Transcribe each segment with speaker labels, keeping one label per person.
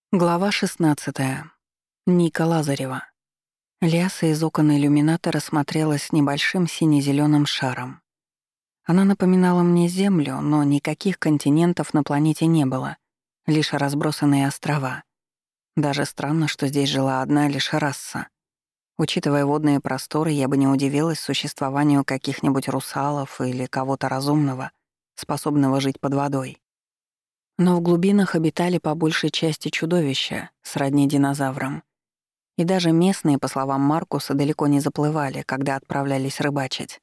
Speaker 1: Глава 16. Ника Лазарева. Ляса из окон иллюминатора смотрелась с небольшим сине-зелёным шаром. Она напоминала мне Землю, но никаких континентов на планете не было, лишь разбросанные острова. Даже странно, что здесь жила одна лишь раса. Учитывая водные просторы, я бы не удивилась существованию каких-нибудь русалов или кого-то разумного, способного жить под водой. Но в глубинах обитали по большей части чудовища, сродни динозаврам. И даже местные, по словам Маркуса, далеко не заплывали, когда отправлялись рыбачить.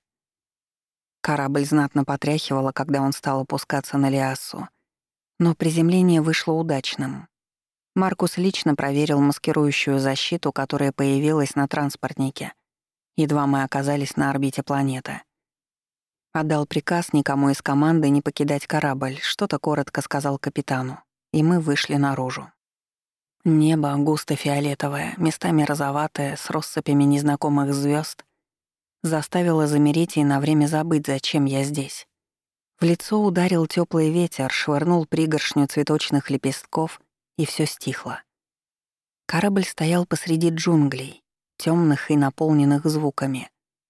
Speaker 1: Корабль знатно потряхивало, когда он стал опускаться на Лиассу. Но приземление вышло удачным. Маркус лично проверил маскирующую защиту, которая появилась на транспортнике. Едва мы оказались на орбите планеты. Отдал приказ никому из команды не покидать корабль, что-то коротко сказал капитану, и мы вышли наружу. Небо густо-фиолетовое, местами розоватое, с россыпями незнакомых звезд, заставило замереть и на время забыть, зачем я здесь. В лицо ударил теплый ветер, швырнул пригоршню цветочных лепестков, и все стихло. Корабль стоял посреди джунглей, темных и наполненных звуками.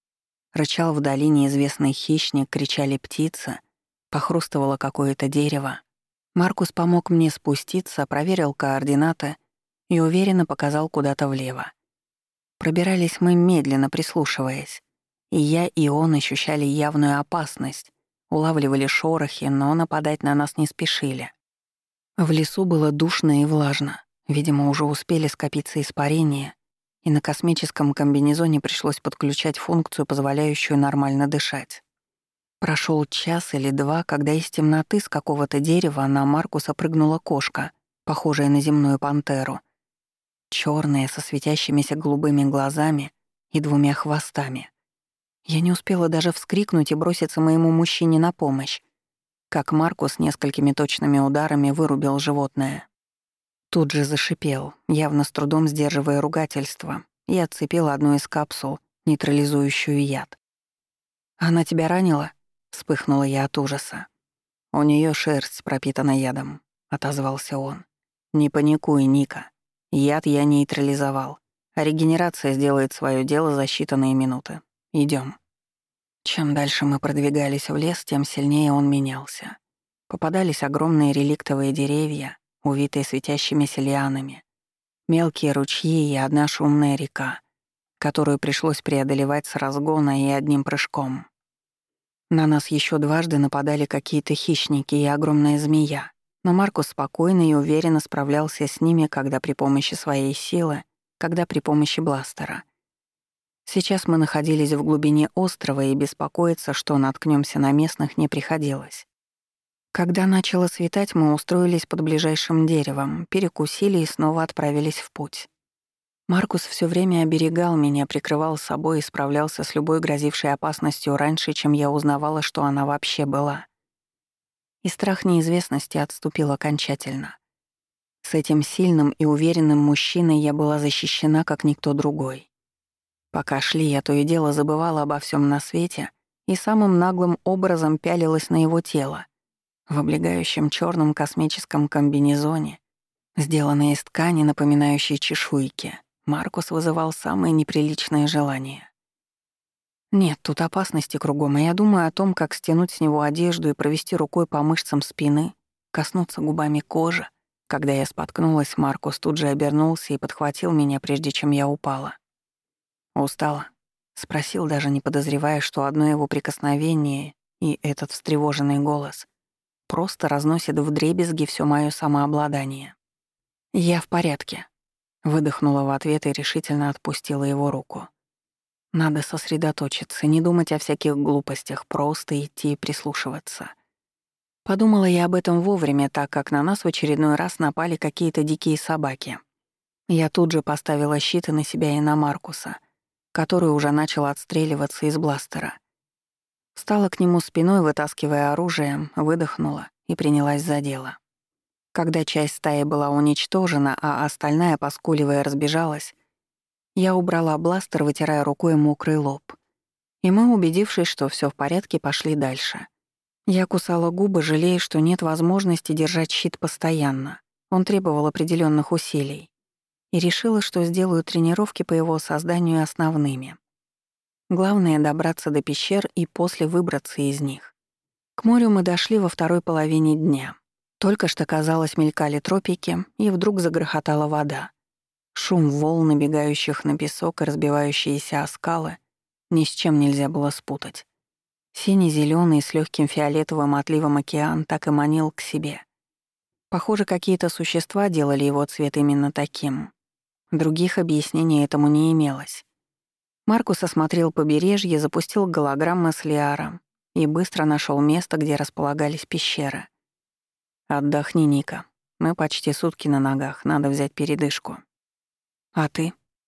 Speaker 1: Рычал вдали неизвестный хищник, кричали птицы, похрустывало какое-то дерево. Маркус помог мне спуститься, проверил координаты и уверенно показал куда-то влево. Пробирались мы медленно, прислушиваясь. И я, и он ощущали явную опасность, улавливали шорохи, но нападать на нас не спешили. В лесу было душно и влажно. Видимо, уже успели скопиться испарения, и на космическом комбинезоне пришлось подключать функцию, позволяющую нормально дышать. Прошел час или два, когда из темноты с какого-то дерева на Маркуса прыгнула кошка, похожая на земную пантеру. Черная, со светящимися голубыми глазами и двумя хвостами. Я не успела даже вскрикнуть и броситься моему мужчине на помощь, как Маркус несколькими точными ударами вырубил животное. Тут же зашипел, явно с трудом сдерживая ругательство, и отцепил одну из капсул, нейтрализующую яд. «Она тебя ранила?» — вспыхнула я от ужаса. «У неё шерсть пропитана ядом», — отозвался он. «Не паникуй, Ника. Яд я нейтрализовал, а регенерация сделает своё дело за считанные минуты. Идём». Чем дальше мы продвигались в лес, тем сильнее он менялся. Попадались огромные реликтовые деревья, увитые светящимися лианами, мелкие ручьи и одна шумная река, которую пришлось преодолевать с разгона и одним прыжком. На нас еще дважды нападали какие-то хищники и огромная змея, но Маркус спокойно и уверенно справлялся с ними, когда при помощи своей силы, когда при помощи бластера. Сейчас мы находились в глубине острова, и беспокоиться, что наткнемся на местных, не приходилось. Когда начало светать, мы устроились под ближайшим деревом, перекусили и снова отправились в путь. Маркус все время оберегал меня, прикрывал собой и справлялся с любой грозившей опасностью раньше, чем я узнавала, что она вообще была. И страх неизвестности отступил окончательно. С этим сильным и уверенным мужчиной я была защищена, как никто другой. Пока шли, я то и дело забывала обо всем на свете и самым наглым образом пялилась на его тело, в облегающем черном космическом комбинезоне, сделанной из ткани, напоминающей чешуйки. Маркус вызывал самые неприличные желания. Нет, тут опасности кругом, и я думаю о том, как стянуть с него одежду и провести рукой по мышцам спины, коснуться губами кожи. Когда я споткнулась, Маркус тут же обернулся и подхватил меня, прежде чем я упала. «Устала?» — спросил, даже не подозревая, что одно его прикосновение и этот встревоженный голос просто разносит вдребезги всё моё самообладание. «Я в порядке», — выдохнула в ответ и решительно отпустила его руку. «Надо сосредоточиться, не думать о всяких глупостях, просто идти и прислушиваться». Подумала я об этом вовремя, так как на нас в очередной раз напали какие-то дикие собаки. Я тут же поставила щиты на себя и на Маркуса, который уже начал отстреливаться из бластера. Встала к нему спиной, вытаскивая оружие, выдохнула и принялась за дело. Когда часть стаи была уничтожена, а остальная, поскуливая, разбежалась, я убрала бластер, вытирая рукой мокрый лоб. И мы, убедившись, что всё в порядке, пошли дальше. Я кусала губы, жалея, что нет возможности держать щит постоянно. Он требовал определенных усилий. И решила, что сделаю тренировки по его созданию основными. Главное — добраться до пещер и после выбраться из них. К морю мы дошли во второй половине дня. Только что, казалось, мелькали тропики, и вдруг загрохотала вода. Шум волн, набегающих на песок и разбивающиеся о скалы, ни с чем нельзя было спутать. Синий-зелёный с легким фиолетовым отливом океан так и манил к себе. Похоже, какие-то существа делали его цвет именно таким. Других объяснений этому не имелось. Маркус осмотрел побережье, запустил голограммы с Лиара и быстро нашел место, где располагались пещеры. «Отдохни, Ника. Мы почти сутки на ногах, надо взять передышку». «А ты?»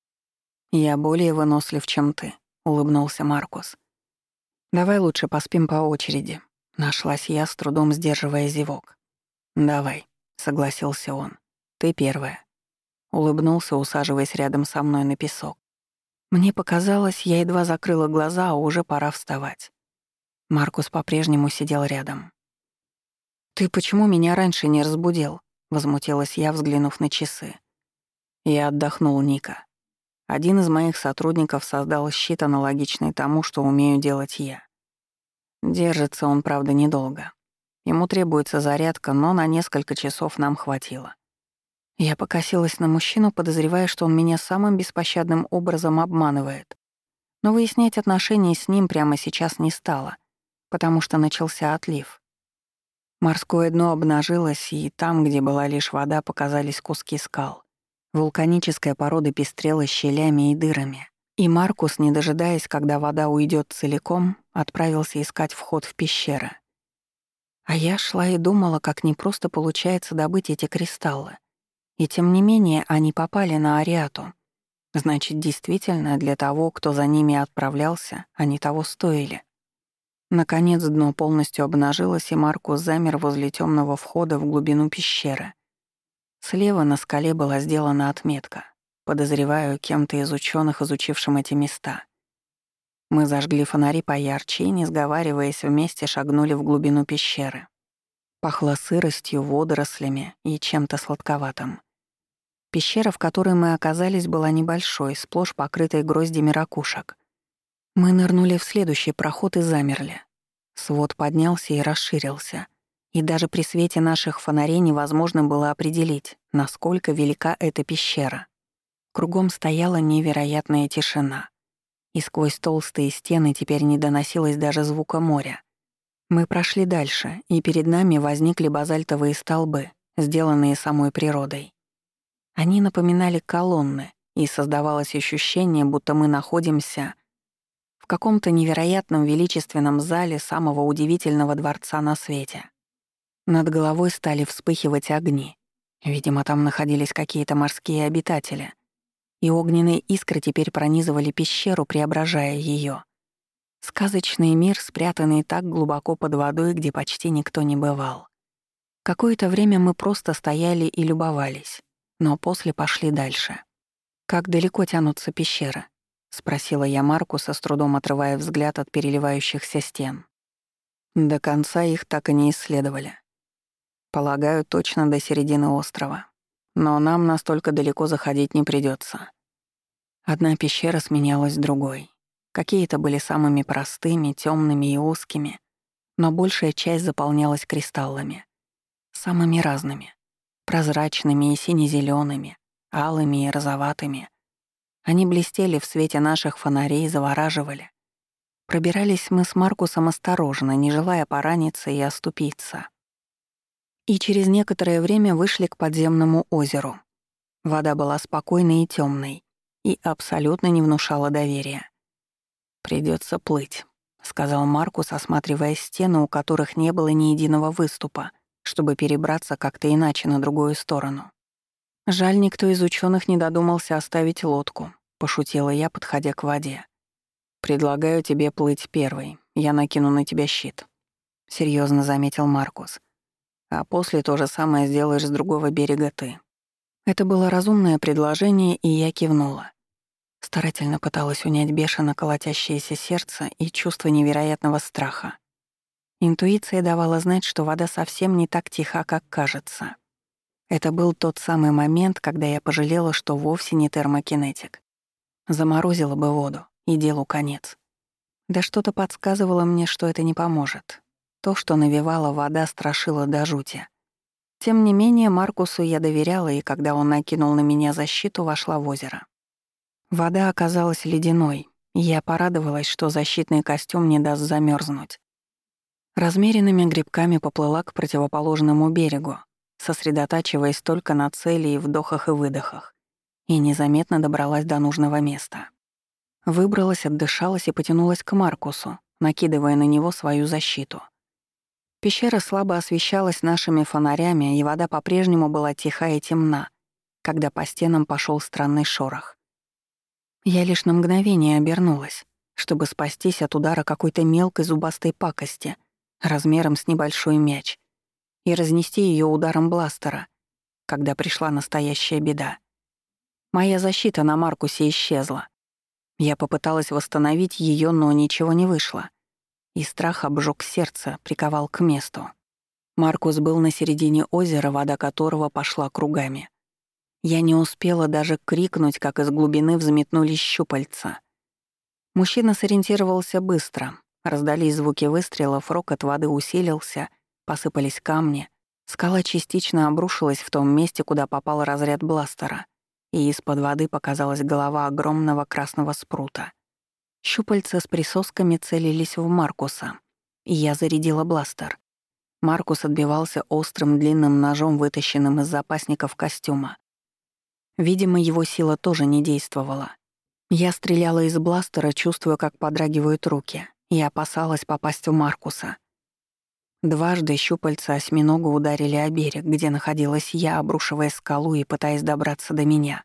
Speaker 1: «Я более вынослив, чем ты», — улыбнулся Маркус. «Давай лучше поспим по очереди», — нашлась я, с трудом сдерживая зевок. «Давай», — согласился он. «Ты первая». Улыбнулся, усаживаясь рядом со мной на песок. Мне показалось, я едва закрыла глаза, а уже пора вставать. Маркус по-прежнему сидел рядом. «Ты почему меня раньше не разбудил?» — возмутилась я, взглянув на часы. Я отдохнул, Ника. Один из моих сотрудников создал щит, аналогичный тому, что умею делать я. Держится он, правда, недолго. Ему требуется зарядка, но на несколько часов нам хватило. Я покосилась на мужчину, подозревая, что он меня самым беспощадным образом обманывает. Но выяснять отношения с ним прямо сейчас не стало, потому что начался отлив. Морское дно обнажилось, и там, где была лишь вода, показались куски скал. Вулканическая порода пестрела щелями и дырами. И Маркус, не дожидаясь, когда вода уйдет целиком, отправился искать вход в пещеры. А я шла и думала, как непросто получается добыть эти кристаллы. И тем не менее они попали на Ариату. Значит, действительно, для того, кто за ними отправлялся, они того стоили. Наконец дно полностью обнажилось, и Маркус замер возле темного входа в глубину пещеры. Слева на скале была сделана отметка. Подозреваю, кем-то из ученых, изучившим эти места. Мы зажгли фонари поярче и, не сговариваясь, вместе шагнули в глубину пещеры. Пахло сыростью, водорослями и чем-то сладковатым. Пещера, в которой мы оказались, была небольшой, сплошь покрытой гроздями ракушек. Мы нырнули в следующий проход и замерли. Свод поднялся и расширился. И даже при свете наших фонарей невозможно было определить, насколько велика эта пещера. Кругом стояла невероятная тишина. И сквозь толстые стены теперь не доносилось даже звука моря. Мы прошли дальше, и перед нами возникли базальтовые столбы, сделанные самой природой. Они напоминали колонны, и создавалось ощущение, будто мы находимся в каком-то невероятном величественном зале самого удивительного дворца на свете. Над головой стали вспыхивать огни. Видимо, там находились какие-то морские обитатели. И огненные искры теперь пронизывали пещеру, преображая ее. Сказочный мир, спрятанный так глубоко под водой, где почти никто не бывал. Какое-то время мы просто стояли и любовались, но после пошли дальше. «Как далеко тянутся пещеры?» — спросила я Маркуса, с трудом отрывая взгляд от переливающихся стен. До конца их так и не исследовали. Полагаю, точно до середины острова. Но нам настолько далеко заходить не придется. Одна пещера сменялась другой. Какие-то были самыми простыми, темными и узкими, но большая часть заполнялась кристаллами. Самыми разными. Прозрачными и сине-зелёными, алыми и розоватыми. Они блестели в свете наших фонарей и завораживали. Пробирались мы с Маркусом осторожно, не желая пораниться и оступиться. И через некоторое время вышли к подземному озеру. Вода была спокойной и темной и абсолютно не внушала доверия. «Придётся плыть», — сказал Маркус, осматривая стены, у которых не было ни единого выступа, чтобы перебраться как-то иначе на другую сторону. «Жаль, никто из ученых не додумался оставить лодку», — пошутила я, подходя к воде. «Предлагаю тебе плыть первой, я накину на тебя щит», — серьезно заметил Маркус. «А после то же самое сделаешь с другого берега ты». Это было разумное предложение, и я кивнула. Старательно пыталась унять бешено колотящееся сердце и чувство невероятного страха. Интуиция давала знать, что вода совсем не так тиха, как кажется. Это был тот самый момент, когда я пожалела, что вовсе не термокинетик. Заморозила бы воду, и делу конец. Да что-то подсказывало мне, что это не поможет. То, что навевала вода, страшило до жути. Тем не менее, Маркусу я доверяла, и когда он накинул на меня защиту, вошла в озеро. Вода оказалась ледяной, и я порадовалась, что защитный костюм не даст замерзнуть. Размеренными грибками поплыла к противоположному берегу, сосредотачиваясь только на цели и вдохах и выдохах, и незаметно добралась до нужного места. Выбралась, отдышалась и потянулась к Маркусу, накидывая на него свою защиту. Пещера слабо освещалась нашими фонарями, и вода по-прежнему была тиха и темна, когда по стенам пошел странный шорох. Я лишь на мгновение обернулась, чтобы спастись от удара какой-то мелкой зубастой пакости размером с небольшой мяч и разнести ее ударом бластера, когда пришла настоящая беда. Моя защита на Маркусе исчезла. Я попыталась восстановить ее, но ничего не вышло. И страх обжег сердце, приковал к месту. Маркус был на середине озера, вода которого пошла кругами. Я не успела даже крикнуть, как из глубины взметнулись щупальца. Мужчина сориентировался быстро. Раздались звуки выстрелов, рокот воды усилился, посыпались камни. Скала частично обрушилась в том месте, куда попал разряд бластера, и из-под воды показалась голова огромного красного спрута. Щупальца с присосками целились в Маркуса, и я зарядила бластер. Маркус отбивался острым длинным ножом, вытащенным из запасников костюма. Видимо, его сила тоже не действовала. Я стреляла из бластера, чувствуя, как подрагивают руки, и опасалась попасть в Маркуса. Дважды щупальца осьминога ударили о берег, где находилась я, обрушивая скалу и пытаясь добраться до меня.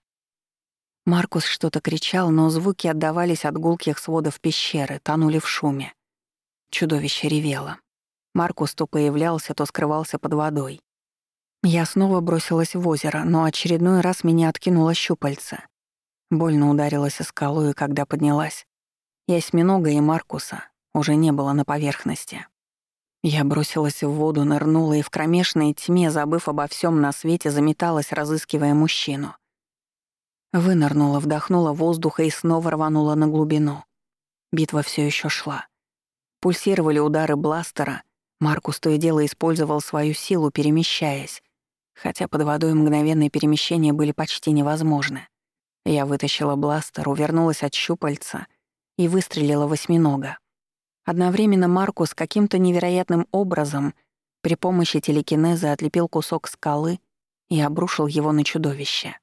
Speaker 1: Маркус что-то кричал, но звуки отдавались от гулких сводов пещеры, тонули в шуме. Чудовище ревело. Маркус то появлялся, то скрывался под водой. Я снова бросилась в озеро, но очередной раз меня откинуло щупальце. Больно ударилась о скалу, и когда поднялась, и осьминога, и Маркуса уже не было на поверхности. Я бросилась в воду, нырнула и в кромешной тьме, забыв обо всем на свете, заметалась, разыскивая мужчину. Вынырнула, вдохнула воздуха и снова рванула на глубину. Битва все еще шла. Пульсировали удары бластера. Маркус то и дело использовал свою силу, перемещаясь, хотя под водой мгновенные перемещения были почти невозможны. Я вытащила бластер, увернулась от щупальца и выстрелила в осьминога. Одновременно Маркус каким-то невероятным образом при помощи телекинеза отлепил кусок скалы и обрушил его на чудовище.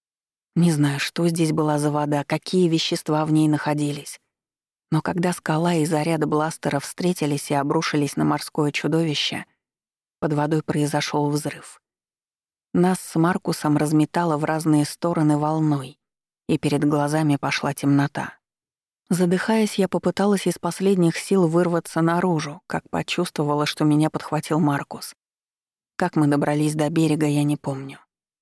Speaker 1: Не знаю, что здесь была за вода, какие вещества в ней находились. Но когда скала и заряд бластера встретились и обрушились на морское чудовище, под водой произошел взрыв. Нас с Маркусом разметало в разные стороны волной, и перед глазами пошла темнота. Задыхаясь, я попыталась из последних сил вырваться наружу, как почувствовала, что меня подхватил Маркус. Как мы добрались до берега, я не помню.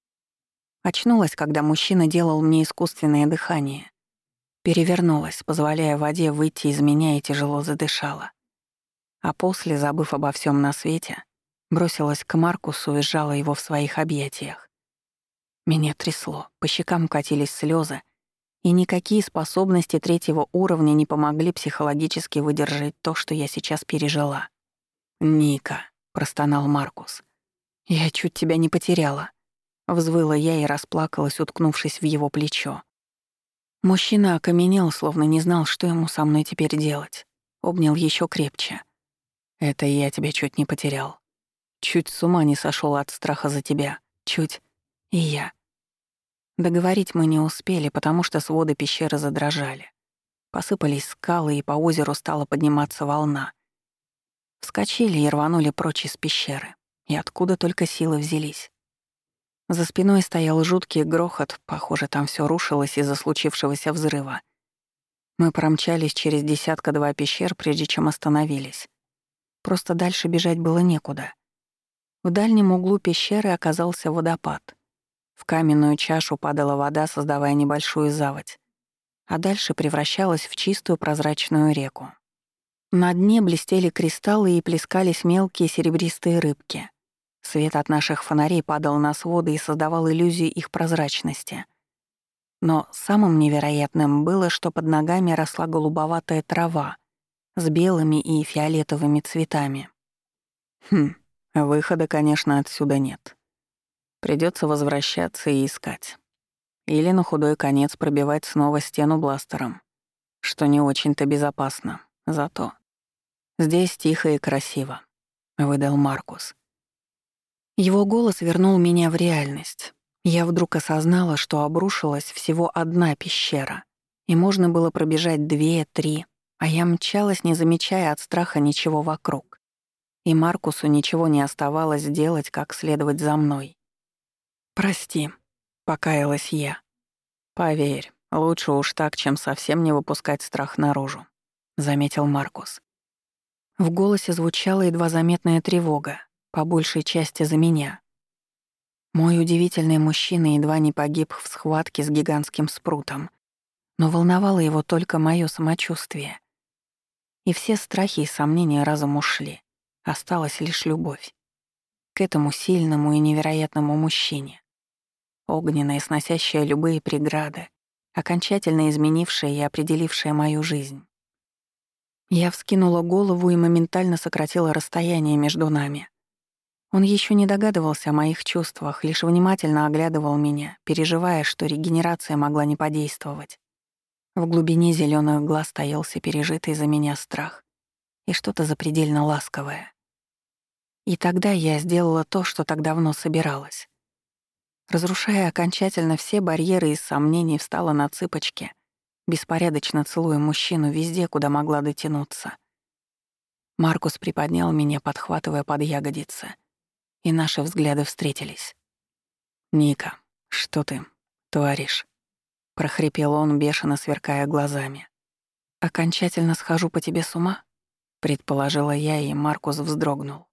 Speaker 1: Очнулась, когда мужчина делал мне искусственное дыхание. Перевернулась, позволяя воде выйти из меня, и тяжело задышала. А после, забыв обо всем на свете, бросилась к Маркусу и сжала его в своих объятиях. Меня трясло, по щекам катились слезы, и никакие способности третьего уровня не помогли психологически выдержать то, что я сейчас пережила. «Ника», — простонал Маркус, — «я чуть тебя не потеряла», — взвыла я и расплакалась, уткнувшись в его плечо. Мужчина окаменел, словно не знал, что ему со мной теперь делать. Обнял еще крепче. «Это я тебя чуть не потерял. Чуть с ума не сошел от страха за тебя. Чуть. И я». Договорить мы не успели, потому что своды пещеры задрожали. Посыпались скалы, и по озеру стала подниматься волна. Вскочили и рванули прочь из пещеры. И откуда только силы взялись. За спиной стоял жуткий грохот, похоже, там все рушилось из-за случившегося взрыва. Мы промчались через десятка-два пещер, прежде чем остановились. Просто дальше бежать было некуда. В дальнем углу пещеры оказался водопад. В каменную чашу падала вода, создавая небольшую заводь, а дальше превращалась в чистую прозрачную реку. На дне блестели кристаллы и плескались мелкие серебристые рыбки. Свет от наших фонарей падал на своды и создавал иллюзию их прозрачности. Но самым невероятным было, что под ногами росла голубоватая трава с белыми и фиолетовыми цветами. Выхода, конечно, отсюда нет. Придется возвращаться и искать. Или на худой конец пробивать снова стену бластером, что не очень-то безопасно. Зато здесь тихо и красиво, выдал Маркус. Его голос вернул меня в реальность. Я вдруг осознала, что обрушилась всего одна пещера, и можно было пробежать 2-3, а я мчалась, не замечая от страха ничего вокруг. И Маркусу ничего не оставалось делать, как следовать за мной. «Прости», — покаялась я. «Поверь, лучше уж так, чем совсем не выпускать страх наружу», — заметил Маркус. В голосе звучала едва заметная тревога, по большей части за меня. Мой удивительный мужчина едва не погиб в схватке с гигантским спрутом, но волновало его только моё самочувствие. И все страхи и сомнения разом ушли. Осталась лишь любовь к этому сильному и невероятному мужчине. Огненная, сносящая любые преграды, окончательно изменившая и определившая мою жизнь. Я вскинула голову и моментально сократила расстояние между нами. Он еще не догадывался о моих чувствах, лишь внимательно оглядывал меня, переживая, что регенерация могла не подействовать. В глубине зелёных глаз таился пережитый за меня страх и что-то запредельно ласковое. И тогда я сделала то, что так давно собиралась. Разрушая окончательно все барьеры из сомнений, встала на цыпочки, беспорядочно целуя мужчину везде, куда могла дотянуться. Маркус приподнял меня, подхватывая под ягодицы, и наши взгляды встретились. «Ника, что ты творишь?» — прохрипел он, бешено сверкая глазами. «Окончательно схожу по тебе с ума?» — предположила я, и Маркус вздрогнул.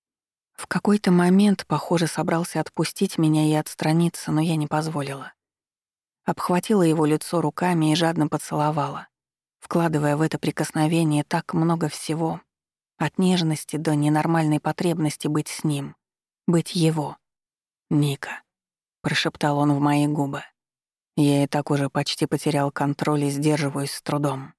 Speaker 1: В какой-то момент, похоже, собрался отпустить меня и отстраниться, но я не позволила. Обхватила его лицо руками и жадно поцеловала, вкладывая в это прикосновение так много всего, от нежности до ненормальной потребности быть с ним, быть его. «Ника», — прошептал он в мои губы. Я и так уже почти потерял контроль и сдерживаюсь с трудом.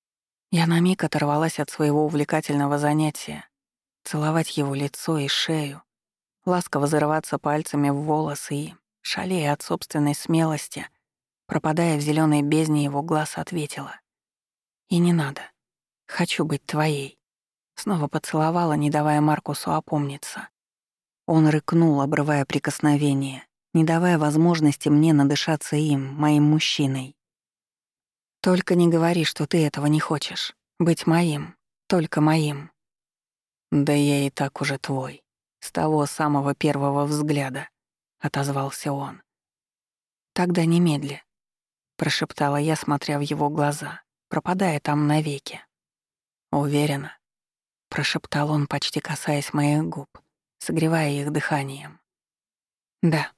Speaker 1: Я на миг оторвалась от своего увлекательного занятия, целовать его лицо и шею, ласково зарываться пальцами в волосы и, шалея от собственной смелости, пропадая в зелёной бездне его глаз, ответила: «И не надо. Хочу быть твоей». Снова поцеловала, не давая Маркусу опомниться. Он рыкнул, обрывая прикосновение, не давая возможности мне надышаться им, моим мужчиной. «Только не говори, что ты этого не хочешь. Быть моим, только моим». «Да я и так уже твой. С того самого первого взгляда», — отозвался он. «Тогда немедли», — прошептала я, смотря в его глаза, пропадая там навеки. «Уверена», — прошептал он, почти касаясь моих губ, согревая их дыханием. «Да».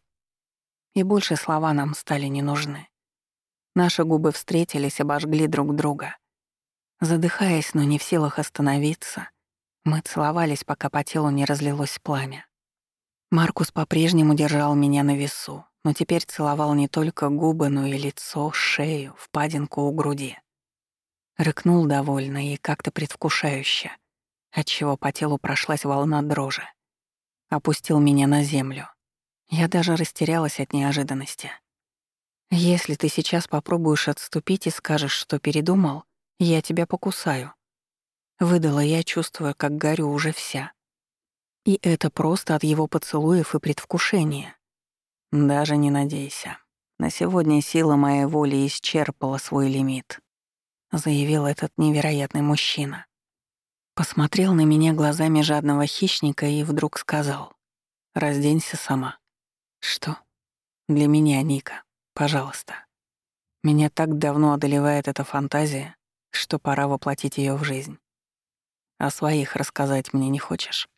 Speaker 1: И больше слова нам стали не нужны. Наши губы встретились, обожгли друг друга. Задыхаясь, но не в силах остановиться, мы целовались, пока по телу не разлилось пламя. Маркус по-прежнему держал меня на весу, но теперь целовал не только губы, но и лицо, шею, впадинку у груди. Рыкнул довольно и как-то предвкушающе, отчего по телу прошлась волна дрожи. Опустил меня на землю. Я даже растерялась от неожиданности. «Если ты сейчас попробуешь отступить и скажешь, что передумал, я тебя покусаю». Выдала я, чувствуя, как горю уже вся. И это просто от его поцелуев и предвкушения. «Даже не надейся. На сегодня сила моей воли исчерпала свой лимит», — заявил этот невероятный мужчина. Посмотрел на меня глазами жадного хищника и вдруг сказал: «Разденься сама». «Что?» «Для меня, Ника. Пожалуйста. Меня так давно одолевает эта фантазия, что пора воплотить ее в жизнь. О своих рассказать мне не хочешь?»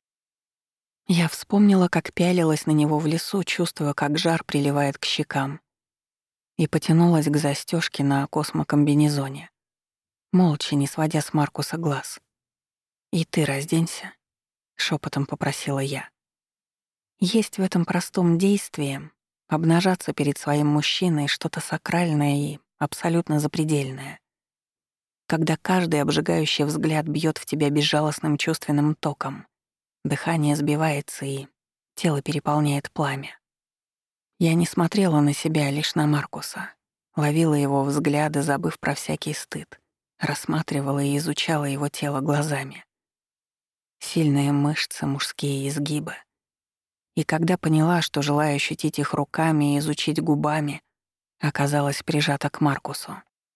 Speaker 1: Я вспомнила, как пялилась на него в лесу, чувствуя, как жар приливает к щекам, и потянулась к застежке на космокомбинезоне, молча, не сводя с Маркуса глаз. «И ты разденься», — шепотом попросила я. Есть в этом простом действии обнажаться перед своим мужчиной что-то сакральное и абсолютно запредельное. Когда каждый обжигающий взгляд бьет в тебя безжалостным чувственным током, дыхание сбивается и тело переполняет пламя. Я не смотрела на себя, а лишь на Маркуса. Ловила его взгляды, забыв про всякий стыд. Рассматривала и изучала его тело глазами. Сильные мышцы, мужские изгибы. И когда поняла, что желаю ощутить их руками и изучить губами, оказалась прижата к Маркусу.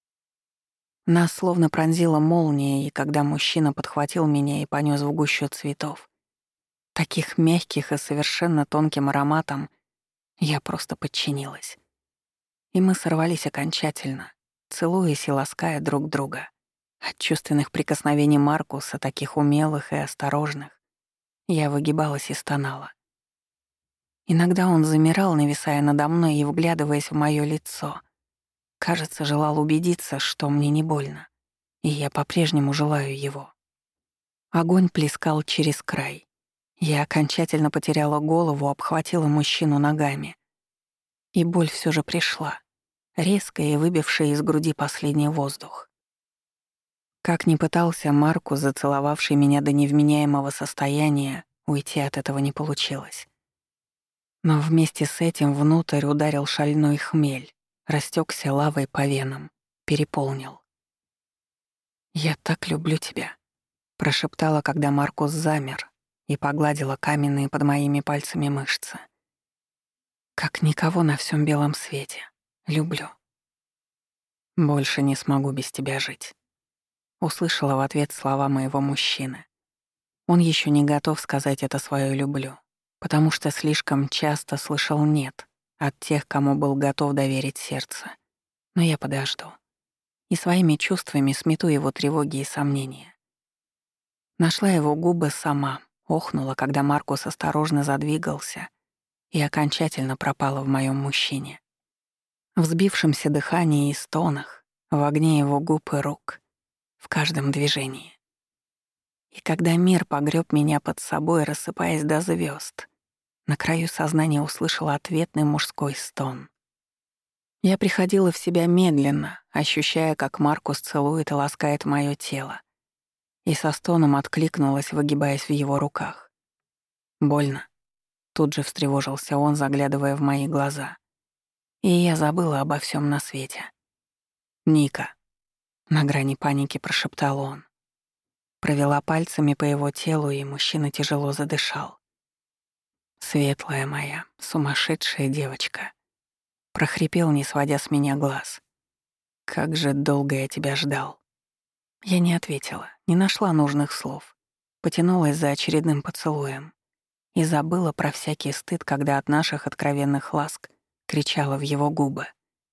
Speaker 1: Нас словно пронзила молния, и когда мужчина подхватил меня и понёс в гущу цветов, таких мягких и совершенно тонким ароматом, я просто подчинилась. И мы сорвались окончательно, целуясь и лаская друг друга. От чувственных прикосновений Маркуса, таких умелых и осторожных, я выгибалась и стонала. Иногда он замирал, нависая надо мной и вглядываясь в моё лицо. Кажется, желал убедиться, что мне не больно, и я по-прежнему желаю его. Огонь плескал через край. Я окончательно потеряла голову, обхватила мужчину ногами. И боль всё же пришла, резкая и выбившая из груди последний воздух. Как ни пытался Маркус, зацеловавший меня до невменяемого состояния, уйти от этого не получилось. Но вместе с этим внутрь ударил шальной хмель, растекся лавой по венам, переполнил. «Я так люблю тебя», — прошептала, когда Маркус замер и погладила каменные под моими пальцами мышцы. «Как никого на всем белом свете. Люблю. Больше не смогу без тебя жить», — услышала в ответ слова моего мужчины. Он еще не готов сказать это свое «люблю», потому что слишком часто слышал «нет» от тех, кому был готов доверить сердце. Но я подожду. И своими чувствами смету его тревоги и сомнения. Нашла его губы сама, охнула, когда Маркус осторожно задвигался и окончательно пропала в моем мужчине. В взбившемся дыхании и стонах, в огне его губ и рук, в каждом движении. И когда мир погреб меня под собой, рассыпаясь до звезд, на краю сознания услышала ответный мужской стон. Я приходила в себя медленно, ощущая, как Маркус целует и ласкает моё тело, и со стоном откликнулась, выгибаясь в его руках. «Больно?» Тут же встревожился он, заглядывая в мои глаза. И я забыла обо всем на свете. «Ника», — на грани паники прошептал он. Провела пальцами по его телу, и мужчина тяжело задышал. «Светлая моя, сумасшедшая девочка», — прохрипел, не сводя с меня глаз. «Как же долго я тебя ждал». Я не ответила, не нашла нужных слов. Потянулась за очередным поцелуем и забыла про всякий стыд, когда от наших откровенных ласк кричала в его губы.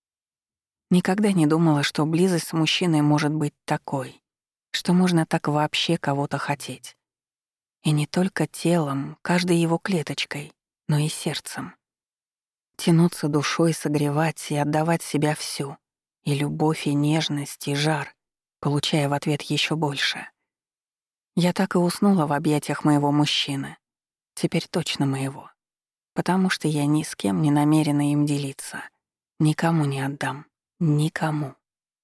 Speaker 1: Никогда не думала, что близость с мужчиной может быть такой, что можно так вообще кого-то хотеть. И не только телом, каждой его клеточкой, но и сердцем. Тянуться душой, согревать и отдавать себя всю. И любовь, и нежность, и жар, получая в ответ еще больше. Я так и уснула в объятиях моего мужчины. Теперь точно моего. Потому что я ни с кем не намерена им делиться. Никому не отдам. Никому.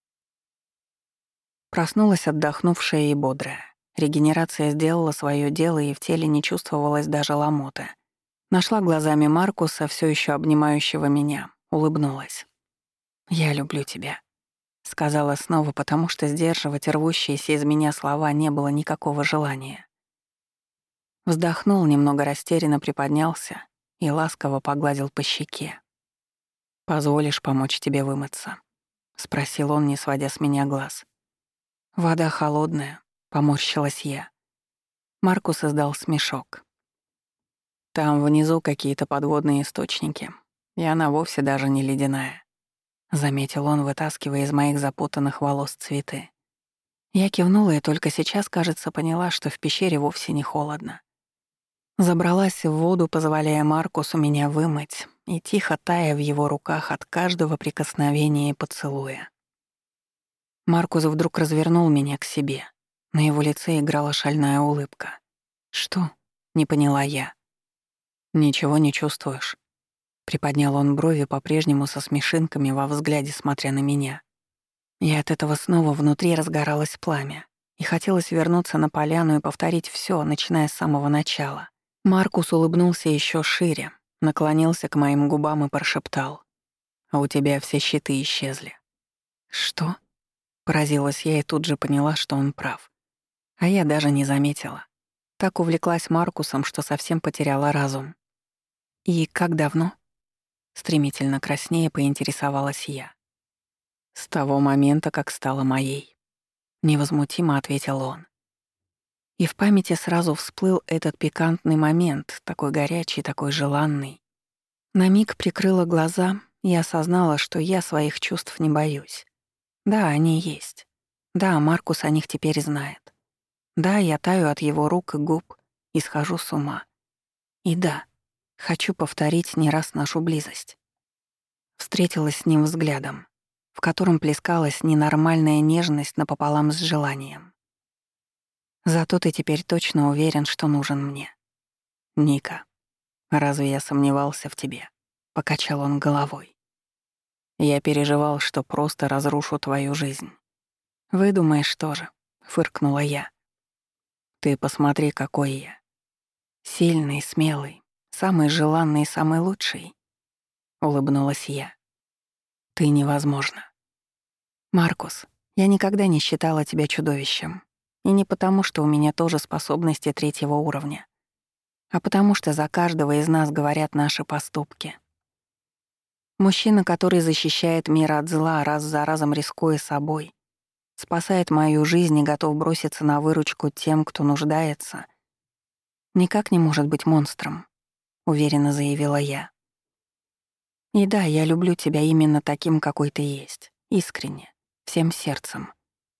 Speaker 1: Проснулась отдохнувшая и бодрая. Регенерация сделала свое дело, и в теле не чувствовалось даже ломоты. Нашла глазами Маркуса, все еще обнимающего меня, улыбнулась. «Я люблю тебя», — сказала снова, потому что сдерживать рвущиеся из меня слова не было никакого желания. Вздохнул, немного растерянно приподнялся и ласково погладил по щеке. «Позволишь помочь тебе вымыться?» — спросил он, не сводя с меня глаз. «Вода холодная», — поморщилась я. Маркус издал смешок. «Там внизу какие-то подводные источники, и она вовсе даже не ледяная», — заметил он, вытаскивая из моих запутанных волос цветы. Я кивнула и только сейчас, кажется, поняла, что в пещере вовсе не холодно. Забралась в воду, позволяя Маркусу меня вымыть, и тихо тая в его руках от каждого прикосновения и поцелуя. Маркус вдруг развернул меня к себе. На его лице играла шальная улыбка. «Что?» — не поняла я. «Ничего не чувствуешь?» Приподнял он брови по-прежнему со смешинками во взгляде, смотря на меня. И от этого снова внутри разгоралось пламя. И хотелось вернуться на поляну и повторить все, начиная с самого начала. Маркус улыбнулся еще шире, наклонился к моим губам и прошептал: «А у тебя все щиты исчезли». «Что?» Поразилась я и тут же поняла, что он прав. А я даже не заметила. Так увлеклась Маркусом, что совсем потеряла разум. «И как давно?» Стремительно краснея поинтересовалась я. «С того момента, как стала моей», — невозмутимо ответил он. И в памяти сразу всплыл этот пикантный момент, такой горячий, такой желанный. На миг прикрыла глаза и осознала, что я своих чувств не боюсь. Да, они есть. Да, Маркус о них теперь знает. Да, я таю от его рук и губ и схожу с ума. И да, хочу повторить не раз нашу близость. Встретилась с ним взглядом, в котором плескалась ненормальная нежность напополам с желанием. Зато ты теперь точно уверен, что нужен мне. Ника, разве я сомневался в тебе? Покачал он головой. Я переживал, что просто разрушу твою жизнь. Выдумаешь тоже, фыркнула я. Ты посмотри, какой я. Сильный, смелый, самый желанный и самый лучший. Улыбнулась я. Ты невозможна. Маркус, я никогда не считала тебя чудовищем. И не потому, что у меня тоже способности третьего уровня, а потому что за каждого из нас говорят наши поступки. Мужчина, который защищает мир от зла, раз за разом рискуя собой, спасает мою жизнь и готов броситься на выручку тем, кто нуждается, никак не может быть монстром, уверенно заявила я. И да, я люблю тебя именно таким, какой ты есть, искренне, всем сердцем.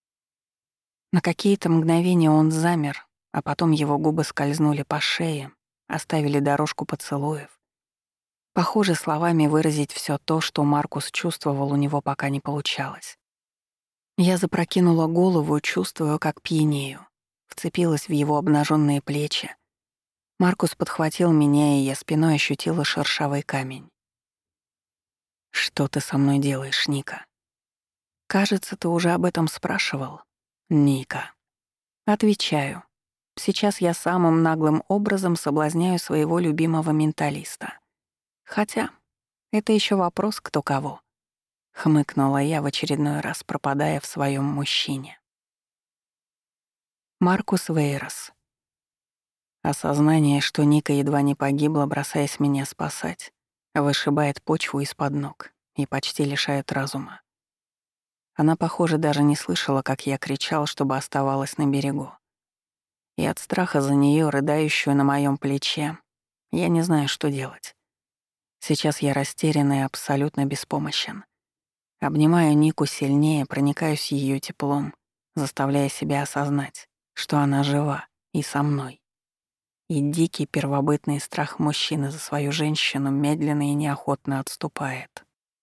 Speaker 1: На какие-то мгновения он замер, а потом его губы скользнули по шее, оставили дорожку поцелуев. Похоже, словами выразить все то, что Маркус чувствовал, у него пока не получалось. Я запрокинула голову, чувствуя, как пьянею. Вцепилась в его обнаженные плечи. Маркус подхватил меня, и я спиной ощутила шершавый камень. «Что ты со мной делаешь, Ника?» «Кажется, ты уже об этом спрашивал». «Ника». Отвечаю. Сейчас я самым наглым образом соблазняю своего любимого менталиста. Хотя, это еще вопрос, кто кого. Хмыкнула я в очередной раз, пропадая в своем мужчине. Маркус Вейрос. Осознание, что Ника едва не погибла, бросаясь меня спасать, вышибает почву из-под ног и почти лишает разума. Она, похоже, даже не слышала, как я кричал, чтобы оставалась на берегу. И от страха за нее, рыдающую на моем плече, я не знаю, что делать. Сейчас я растерян и абсолютно беспомощен. Обнимаю Нику сильнее, проникаюсь ее теплом, заставляя себя осознать, что она жива и со мной. И дикий первобытный страх мужчины за свою женщину медленно и неохотно отступает.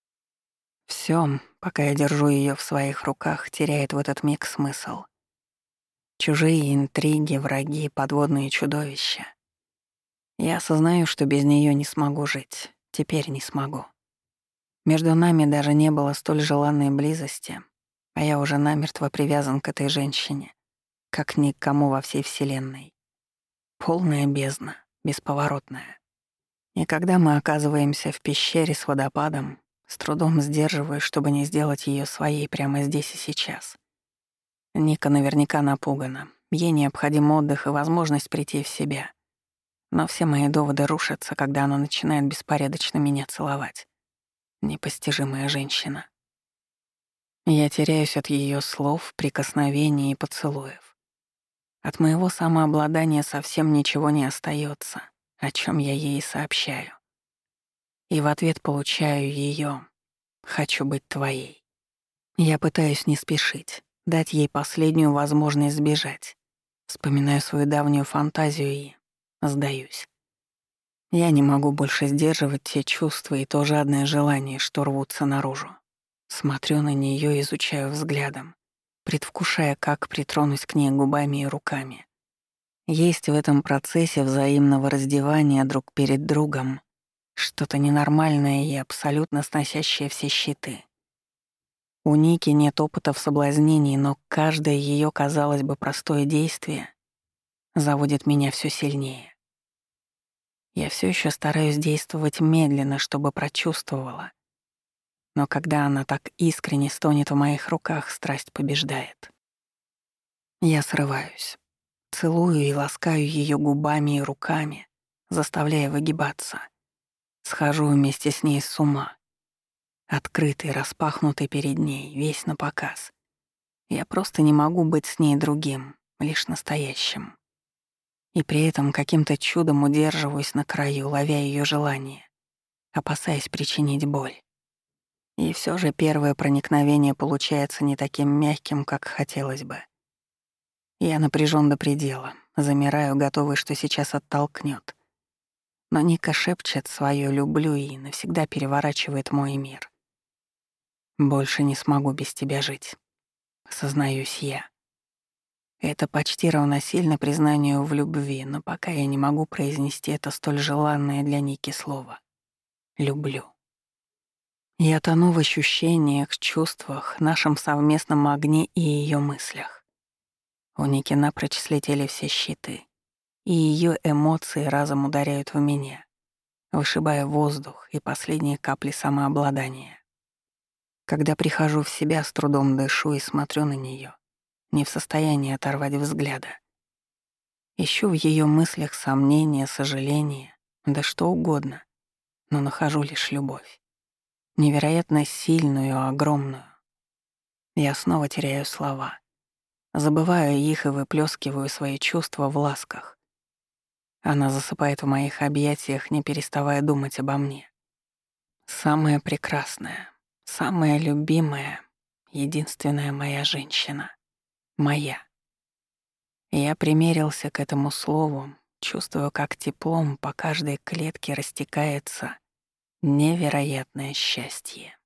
Speaker 1: Всё, пока я держу ее в своих руках, теряет в этот миг смысл. Чужие интриги, враги, подводные чудовища. Я осознаю, что без нее не смогу жить. Теперь не смогу. Между нами даже не было столь желанной близости, а я уже намертво привязан к этой женщине, как ни к кому во всей вселенной. Полная бездна, бесповоротная. И когда мы оказываемся в пещере с водопадом, с трудом сдерживаюсь, чтобы не сделать ее своей прямо здесь и сейчас. Ника наверняка напугана. Ей необходим отдых и возможность прийти в себя. Но все мои доводы рушатся, когда она начинает беспорядочно меня целовать. Непостижимая женщина. Я теряюсь от ее слов, прикосновений и поцелуев. От моего самообладания совсем ничего не остается, о чем я ей сообщаю. И в ответ получаю ее: «Хочу быть твоей». Я пытаюсь не спешить, дать ей последнюю возможность сбежать. Вспоминаю свою давнюю фантазию и сдаюсь. Я не могу больше сдерживать те чувства и то жадное желание, что рвутся наружу. Смотрю на нее, изучаю взглядом, предвкушая, как притронусь к ней губами и руками. Есть в этом процессе взаимного раздевания друг перед другом что-то ненормальное и абсолютно сносящее все щиты. У Ники нет опыта в соблазнении, но каждое ее, казалось бы, простое действие заводит меня все сильнее. Я все еще стараюсь действовать медленно, чтобы прочувствовала, но когда она так искренне стонет в моих руках, страсть побеждает. Я срываюсь, целую и ласкаю ее губами и руками, заставляя выгибаться. Схожу вместе с ней с ума, открытый, распахнутый перед ней, весь напоказ. Я просто не могу быть с ней другим, лишь настоящим. И при этом каким-то чудом удерживаюсь на краю, ловя ее желание, опасаясь причинить боль. И все же первое проникновение получается не таким мягким, как хотелось бы. Я напряжен до предела, замираю, готовый, что сейчас оттолкнет. Но Ника шепчет свое «люблю» и навсегда переворачивает мой мир. «Больше не смогу без тебя жить», — сознаюсь я. Это почти равносильно признанию в любви, но пока я не могу произнести это столь желанное для Ники слово. «Люблю». Я тону в ощущениях, чувствах, нашем совместном огне и ее мыслях. У Ники напрочь слетели все щиты, и ее эмоции разом ударяют в меня, вышибая воздух и последние капли самообладания. Когда прихожу в себя, с трудом дышу и смотрю на нее, не в состоянии оторвать взгляда. Ищу в ее мыслях сомнения, сожаления, да что угодно, но нахожу лишь любовь. Невероятно сильную, огромную. Я снова теряю слова, забываю их и выплескиваю свои чувства в ласках. Она засыпает в моих объятиях, не переставая думать обо мне. Самая прекрасная, самая любимая, единственная моя женщина. Моя. Я примерился к этому слову, чувствую, как теплом по каждой клетке растекается невероятное счастье.